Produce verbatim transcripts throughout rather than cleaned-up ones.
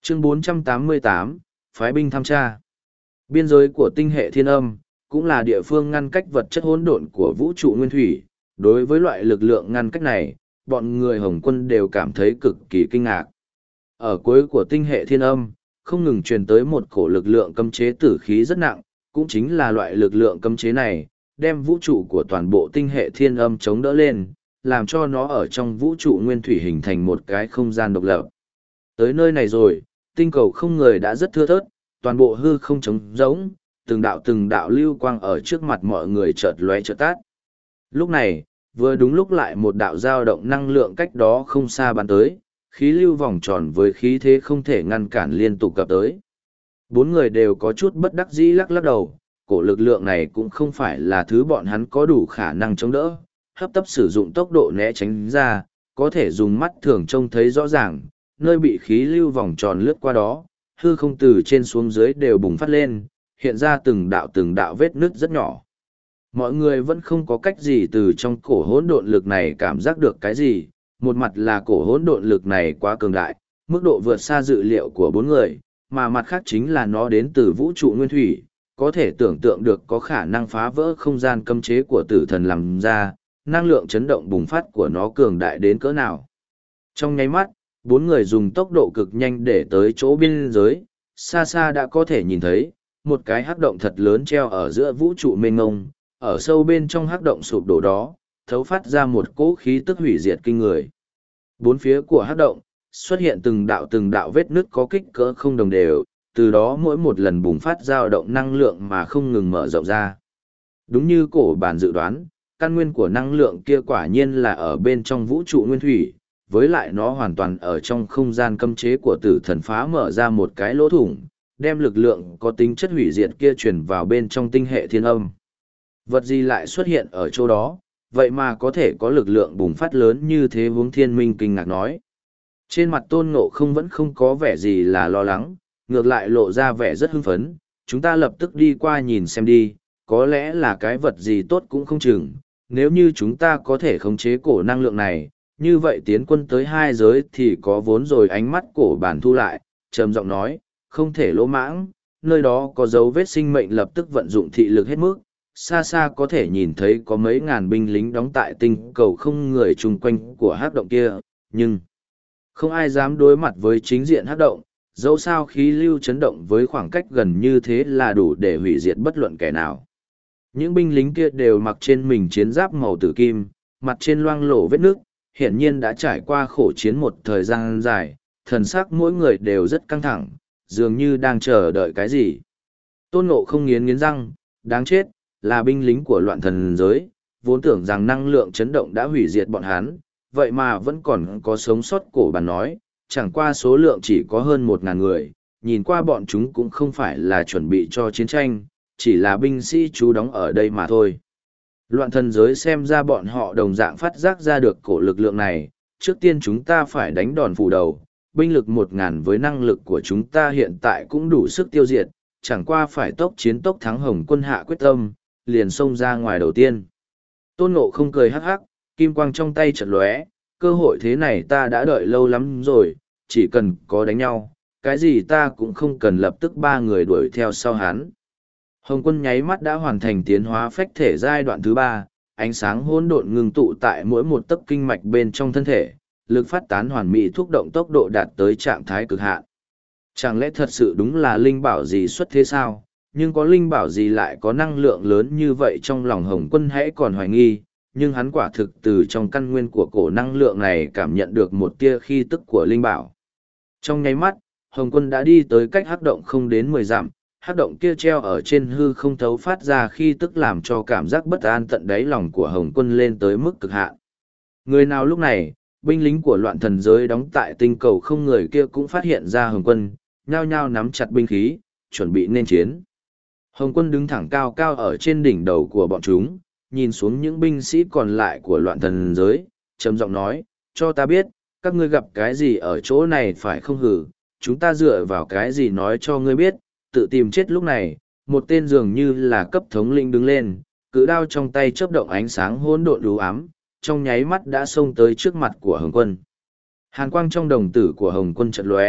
Chương bốn trăm tám mươi tám, Phái binh thăm tra. Biên giới của tinh hệ thiên âm, cũng là địa phương ngăn cách vật chất hỗn độn của vũ trụ nguyên thủy. Đối với loại lực lượng ngăn cách này, bọn người Hồng Quân đều cảm thấy cực kỳ kinh ngạc. Ở cuối của tinh hệ thiên âm, không ngừng truyền tới một cổ lực lượng cấm chế tử khí rất nặng, cũng chính là loại lực lượng cấm chế này, đem vũ trụ của toàn bộ tinh hệ thiên âm chống đỡ lên, làm cho nó ở trong vũ trụ nguyên thủy hình thành một cái không gian độc lập. Tới nơi này rồi, tinh cầu không người đã rất thưa thớt, toàn bộ hư không trống rỗng, từng đạo từng đạo lưu quang ở trước mặt mọi người chợt lóe chợt tắt. Lúc này, vừa đúng lúc lại một đạo dao động năng lượng cách đó không xa bắn tới, khí lưu vòng tròn với khí thế không thể ngăn cản liên tục cập tới. Bốn người đều có chút bất đắc dĩ lắc lắc đầu, cổ lực lượng này cũng không phải là thứ bọn hắn có đủ khả năng chống đỡ, hấp tấp sử dụng tốc độ né tránh ra, có thể dùng mắt thường trông thấy rõ ràng, nơi bị khí lưu vòng tròn lướt qua đó, hư không từ trên xuống dưới đều bùng phát lên, hiện ra từng đạo từng đạo vết nứt rất nhỏ. Mọi người vẫn không có cách gì từ trong cổ hỗn độn lực này cảm giác được cái gì, một mặt là cổ hỗn độn lực này quá cường đại, mức độ vượt xa dự liệu của bốn người, mà mặt khác chính là nó đến từ vũ trụ nguyên thủy, có thể tưởng tượng được có khả năng phá vỡ không gian cấm chế của tử thần làm ra, năng lượng chấn động bùng phát của nó cường đại đến cỡ nào. Trong nháy mắt, bốn người dùng tốc độ cực nhanh để tới chỗ biên giới, xa xa đã có thể nhìn thấy, một cái hắc động thật lớn treo ở giữa vũ trụ mênh mông, ở sâu bên trong hắc động sụp đổ đó, thấu phát ra một cỗ khí tức hủy diệt kinh người. Bốn phía của hắc động, xuất hiện từng đạo từng đạo vết nứt có kích cỡ không đồng đều, từ đó mỗi một lần bùng phát dao động năng lượng mà không ngừng mở rộng ra. Đúng như cổ bản dự đoán, căn nguyên của năng lượng kia quả nhiên là ở bên trong vũ trụ nguyên thủy, với lại nó hoàn toàn ở trong không gian cấm chế của tử thần phá mở ra một cái lỗ thủng, đem lực lượng có tính chất hủy diệt kia truyền vào bên trong tinh hệ thiên âm. Vật gì lại xuất hiện ở chỗ đó, vậy mà có thể có lực lượng bùng phát lớn như thế, Hướng Thiên Minh kinh ngạc nói. Trên mặt Tôn Ngộ Không vẫn không có vẻ gì là lo lắng, ngược lại lộ ra vẻ rất hưng phấn, chúng ta lập tức đi qua nhìn xem đi, có lẽ là cái vật gì tốt cũng không chừng, nếu như chúng ta có thể khống chế cổ năng lượng này, như vậy tiến quân tới hai giới thì có vốn rồi. Ánh mắt cổ bản thu lại, trầm giọng nói, không thể lỗ mãng, nơi đó có dấu vết sinh mệnh, lập tức vận dụng thị lực hết mức, xa xa có thể nhìn thấy có mấy ngàn binh lính đóng tại tinh cầu không người chung quanh của hắc động kia, nhưng không ai dám đối mặt với chính diện hắc động, dẫu sao khí lưu chấn động với khoảng cách gần như thế là đủ để hủy diệt bất luận kẻ nào. Những binh lính kia đều mặc trên mình chiến giáp màu tử kim, mặt trên loang lổ vết nước, hiển nhiên đã trải qua khổ chiến một thời gian dài, thần sắc mỗi người đều rất căng thẳng, dường như đang chờ đợi cái gì. Tôn Ngộ Không nghiến nghiến răng, đáng chết, là binh lính của loạn thần giới, vốn tưởng rằng năng lượng chấn động đã hủy diệt bọn hắn, vậy mà vẫn còn có sống sót. Cổ bản nói, chẳng qua số lượng chỉ có hơn một ngàn người, nhìn qua bọn chúng cũng không phải là chuẩn bị cho chiến tranh, chỉ là binh sĩ trú đóng ở đây mà thôi. Loạn thần giới xem ra bọn họ đồng dạng phát giác ra được cổ lực lượng này, trước tiên chúng ta phải đánh đòn phủ đầu, binh lực một ngàn với năng lực của chúng ta hiện tại cũng đủ sức tiêu diệt, chẳng qua phải tốc chiến tốc thắng. Hồng Quân hạ quyết tâm, liền xông ra ngoài đầu tiên. Tôn Ngộ Không cười hắc hắc, kim quang trong tay chợt lóe, cơ hội thế này ta đã đợi lâu lắm rồi, chỉ cần có đánh nhau, cái gì ta cũng không cần lập tức ba người đuổi theo sau hắn. Hồng Quân nháy mắt đã hoàn thành tiến hóa phách thể giai đoạn thứ ba, ánh sáng hỗn độn ngưng tụ tại mỗi một tấc kinh mạch bên trong thân thể, lực phát tán hoàn mỹ thúc động tốc độ đạt tới trạng thái cực hạn. Chẳng lẽ thật sự đúng là linh bảo gì xuất thế sao? Nhưng có linh bảo gì lại có năng lượng lớn như vậy? Trong lòng Hồng Quân hãy còn hoài nghi, nhưng hắn quả thực từ trong căn nguyên của cổ năng lượng này cảm nhận được một tia khí tức của linh bảo. Trong nháy mắt, Hồng Quân đã đi tới cách hắc động không đến mười dặm, hắc động kia treo ở trên hư không thấu phát ra khí tức làm cho cảm giác bất an tận đáy lòng của Hồng Quân lên tới mức cực hạn. Người nào lúc này, binh lính của loạn thần giới đóng tại tinh cầu không người kia cũng phát hiện ra Hồng Quân, nhao nhao nắm chặt binh khí, chuẩn bị nên chiến. Hồng Quân đứng thẳng cao cao ở trên đỉnh đầu của bọn chúng, nhìn xuống những binh sĩ còn lại của loạn thần giới, trầm giọng nói, cho ta biết, các ngươi gặp cái gì ở chỗ này phải không hử, chúng ta dựa vào cái gì nói cho ngươi biết, tự tìm chết. Lúc này, một tên dường như là cấp thống lĩnh đứng lên, cự đao trong tay chớp động ánh sáng hỗn độn u ám, trong nháy mắt đã xông tới trước mặt của Hồng Quân. Hàn quang trong đồng tử của Hồng Quân chợt lóe,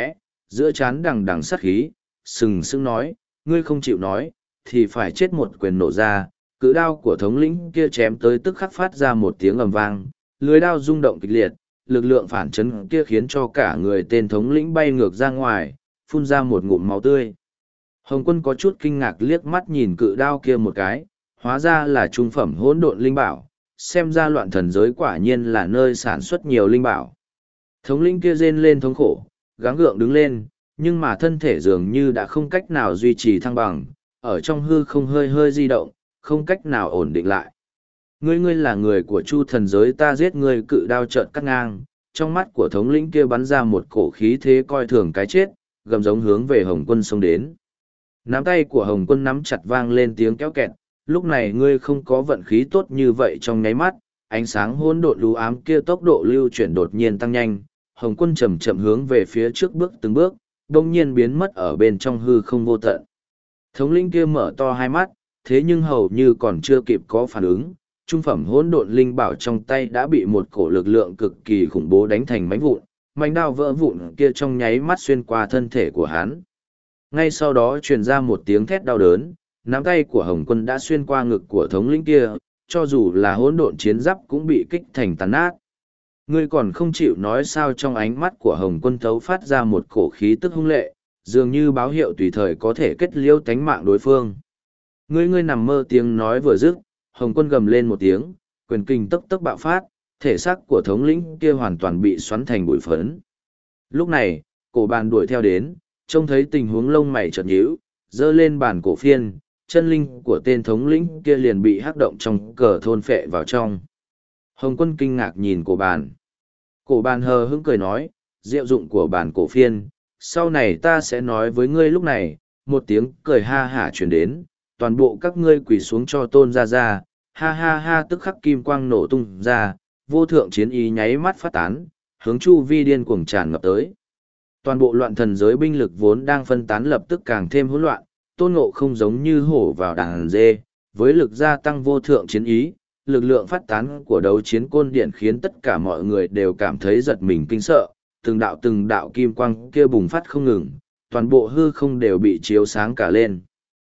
Giữa trán đằng đằng sát khí, sừng sững nói, ngươi không chịu nói, thì phải chết một quyền nổ ra, cự đao của thống lĩnh kia chém tới tức khắc phát ra một tiếng ầm vang, lưới đao rung động kịch liệt, lực lượng phản chấn kia khiến cho cả người tên thống lĩnh bay ngược ra ngoài, phun ra một ngụm máu tươi. Hồng Quân có chút kinh ngạc liếc mắt nhìn cự đao kia một cái, hóa ra là trung phẩm hỗn độn linh bảo, xem ra loạn thần giới quả nhiên là nơi sản xuất nhiều linh bảo. Thống lĩnh kia rên lên thống khổ, gắng gượng đứng lên, nhưng mà thân thể dường như đã không cách nào duy trì thăng bằng, ở trong hư không hơi hơi di động, không cách nào ổn định lại. Ngươi ngươi là người của Chu thần giới, ta giết ngươi, cự đao chợt cắt ngang, trong mắt của thống lĩnh kia bắn ra một cổ khí thế coi thường cái chết, gầm giống hướng về Hồng Quân xông đến. Nắm tay của Hồng Quân nắm chặt vang lên tiếng kéo kẹt, lúc này ngươi không có vận khí tốt như vậy trong nháy mắt, ánh sáng hỗn độn lú ám kia tốc độ lưu chuyển đột nhiên tăng nhanh, Hồng Quân chậm chậm hướng về phía trước bước từng bước, đồng nhiên biến mất ở bên trong hư không vô tận. Thống lĩnh kia mở to hai mắt, thế nhưng hầu như còn chưa kịp có phản ứng, trung phẩm hỗn độn linh bảo trong tay đã bị một cổ lực lượng cực kỳ khủng bố đánh thành mảnh vụn, mảnh đao vỡ vụn kia trong nháy mắt xuyên qua thân thể của hắn. Ngay sau đó truyền ra một tiếng thét đau đớn, nắm tay của Hồng Quân đã xuyên qua ngực của thống lĩnh kia, cho dù là hỗn độn chiến giáp cũng bị kích thành tàn nát. Ngươi còn không chịu nói sao? Trong ánh mắt của Hồng Quân thấu phát ra một cổ khí tức hung lệ, dường như báo hiệu tùy thời có thể kết liễu tánh mạng đối phương. Ngươi ngươi nằm mơ, tiếng nói vừa dứt, Hồng Quân gầm lên một tiếng, quyền kinh tốc tốc bạo phát, thể xác của thống lĩnh kia hoàn toàn bị xoắn thành bụi phấn. Lúc này, cổ bàn đuổi theo đến, trông thấy tình huống lông mày chợt nhíu, giơ lên bàn cổ phiên, chân linh của tên thống lĩnh kia liền bị hắc động trong cờ thôn phệ vào trong. Hồng Quân kinh ngạc nhìn cổ bàn. Cổ bàn hờ hững cười nói, diệu dụng của bàn cổ phiên, sau này ta sẽ nói với ngươi. Lúc này, một tiếng cười ha hả truyền đến, toàn bộ các ngươi quỳ xuống cho tôn ra ra, ha ha ha, tức khắc kim quang nổ tung ra, vô thượng chiến ý nháy mắt phát tán, hướng chu vi điên cuồng tràn ngập tới. Toàn bộ loạn thần giới binh lực vốn đang phân tán lập tức càng thêm hỗn loạn, Tôn Ngộ không giống như hổ vào đàn dê, với lực gia tăng vô thượng chiến ý, lực lượng phát tán của đấu chiến côn điện khiến tất cả mọi người đều cảm thấy giật mình kinh sợ, từng đạo từng đạo kim quang kia bùng phát không ngừng, toàn bộ hư không đều bị chiếu sáng cả lên.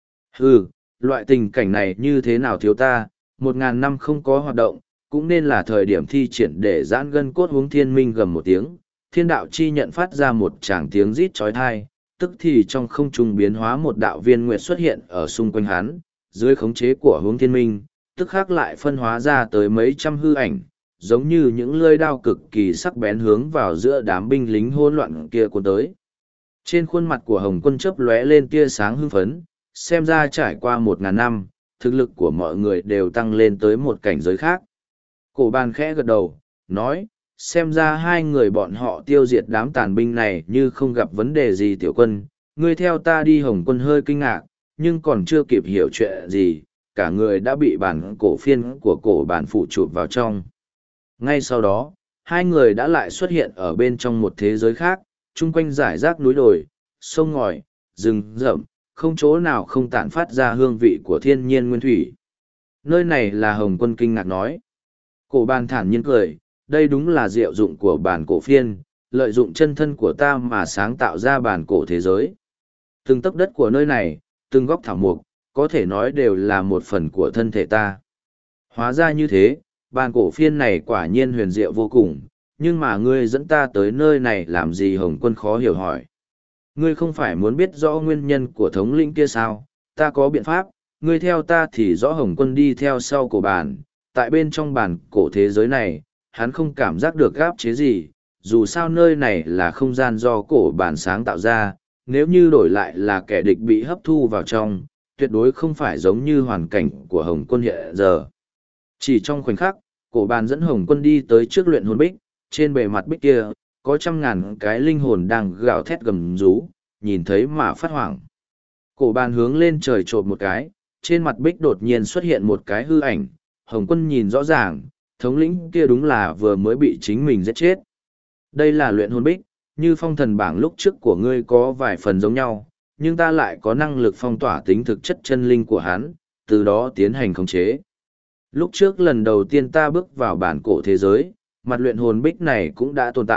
Hừ, loại tình cảnh này như thế nào thiếu ta, một ngàn năm không có hoạt động, cũng nên là thời điểm thi triển để giãn gân cốt. Huống Thiên Minh gầm một tiếng, thiên đạo chi nhận phát ra một tràng tiếng rít chói tai, tức thì trong không trung biến hóa một đạo viên nguyệt xuất hiện ở xung quanh hắn, dưới khống chế của Hướng Thiên Minh, tức khắc lại phân hóa ra tới mấy trăm hư ảnh, giống như những lưỡi đao cực kỳ sắc bén hướng vào giữa đám binh lính hỗn loạn kia cuốn tới. Trên khuôn mặt của Hồng Quân chớp lóe lên tia sáng hưng phấn, xem ra trải qua một ngàn năm, thực lực của mọi người đều tăng lên tới một cảnh giới khác. Cổ bàn khẽ gật đầu, nói, xem ra hai người bọn họ tiêu diệt đám tàn binh này như không gặp vấn đề gì. Tiểu Quân, ngươi theo ta đi. Hồng Quân hơi kinh ngạc, nhưng còn chưa kịp hiểu chuyện gì, cả người đã bị bản cổ phiên của cổ bản phụ chụp vào trong. Ngay sau đó, hai người đã lại xuất hiện ở bên trong một thế giới khác, chung quanh rải rác núi đồi, sông ngòi, rừng rậm, không chỗ nào không tản phát ra hương vị của thiên nhiên nguyên thủy. Nơi này là Hồng Quân kinh ngạc nói. Cổ bàn thản nhiên cười, đây đúng là diệu dụng của bản cổ phiên, lợi dụng chân thân của ta mà sáng tạo ra bản cổ thế giới. Từng tấc đất của nơi này, từng góc thảo mục, có thể nói đều là một phần của thân thể ta. Hóa ra như thế, bản cổ phiên này quả nhiên huyền diệu vô cùng, nhưng mà ngươi dẫn ta tới nơi này làm gì? Hồng Quân khó hiểu hỏi. Ngươi không phải muốn biết rõ nguyên nhân của thống lĩnh kia sao? Ta có biện pháp, ngươi theo ta thì rõ. Hồng Quân đi theo sau cổ bàn, tại bên trong bản cổ thế giới này, hắn không cảm giác được gáp chế gì, dù sao nơi này là không gian do cổ bản sáng tạo ra, nếu như đổi lại là kẻ địch bị hấp thu vào trong, tuyệt đối không phải giống như hoàn cảnh của Hồng Quân hiện giờ. Chỉ trong khoảnh khắc, cổ bàn dẫn Hồng Quân đi tới trước luyện hồn bích, trên bề mặt bích kia, có trăm ngàn cái linh hồn đang gào thét gầm rú, nhìn thấy mà phát hoảng. Cổ bàn hướng lên trời chộp một cái, trên mặt bích đột nhiên xuất hiện một cái hư ảnh, Hồng Quân nhìn rõ ràng, thống lĩnh kia đúng là vừa mới bị chính mình giết chết. Đây là luyện hồn bích, như phong thần bảng lúc trước của ngươi có vài phần giống nhau, nhưng ta lại có năng lực phong tỏa tính thực chất chân linh của hắn, từ đó tiến hành khống chế. Lúc trước lần đầu tiên ta bước vào bản cổ thế giới, mặt luyện hồn bích này cũng đã tồn tại,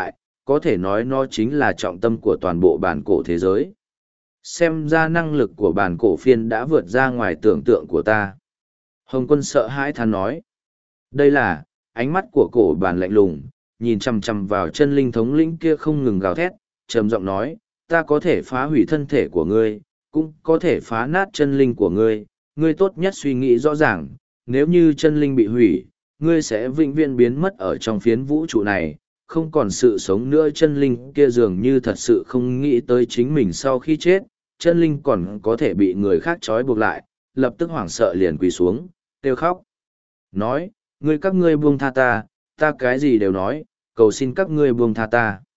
có thể nói nó chính là trọng tâm của toàn bộ bản cổ thế giới. Xem ra năng lực của bản cổ phiên đã vượt ra ngoài tưởng tượng của ta. Hồng Quân sợ hãi than nói. Đây là, ánh mắt của cổ bản lạnh lùng, nhìn chằm chằm vào chân linh thống lĩnh kia không ngừng gào thét, trầm giọng nói, ta có thể phá hủy thân thể của ngươi, cũng có thể phá nát chân linh của ngươi, ngươi tốt nhất suy nghĩ rõ ràng, nếu như chân linh bị hủy, ngươi sẽ vĩnh viễn biến mất ở trong phiến vũ trụ này, không còn sự sống nữa. Chân linh kia dường như thật sự không nghĩ tới chính mình sau khi chết, chân linh còn có thể bị người khác trói buộc lại, lập tức hoảng sợ liền quỳ xuống, kêu khóc. Nói, ngươi các ngươi buông tha ta, ta cái gì đều nói, cầu xin các ngươi buông tha ta.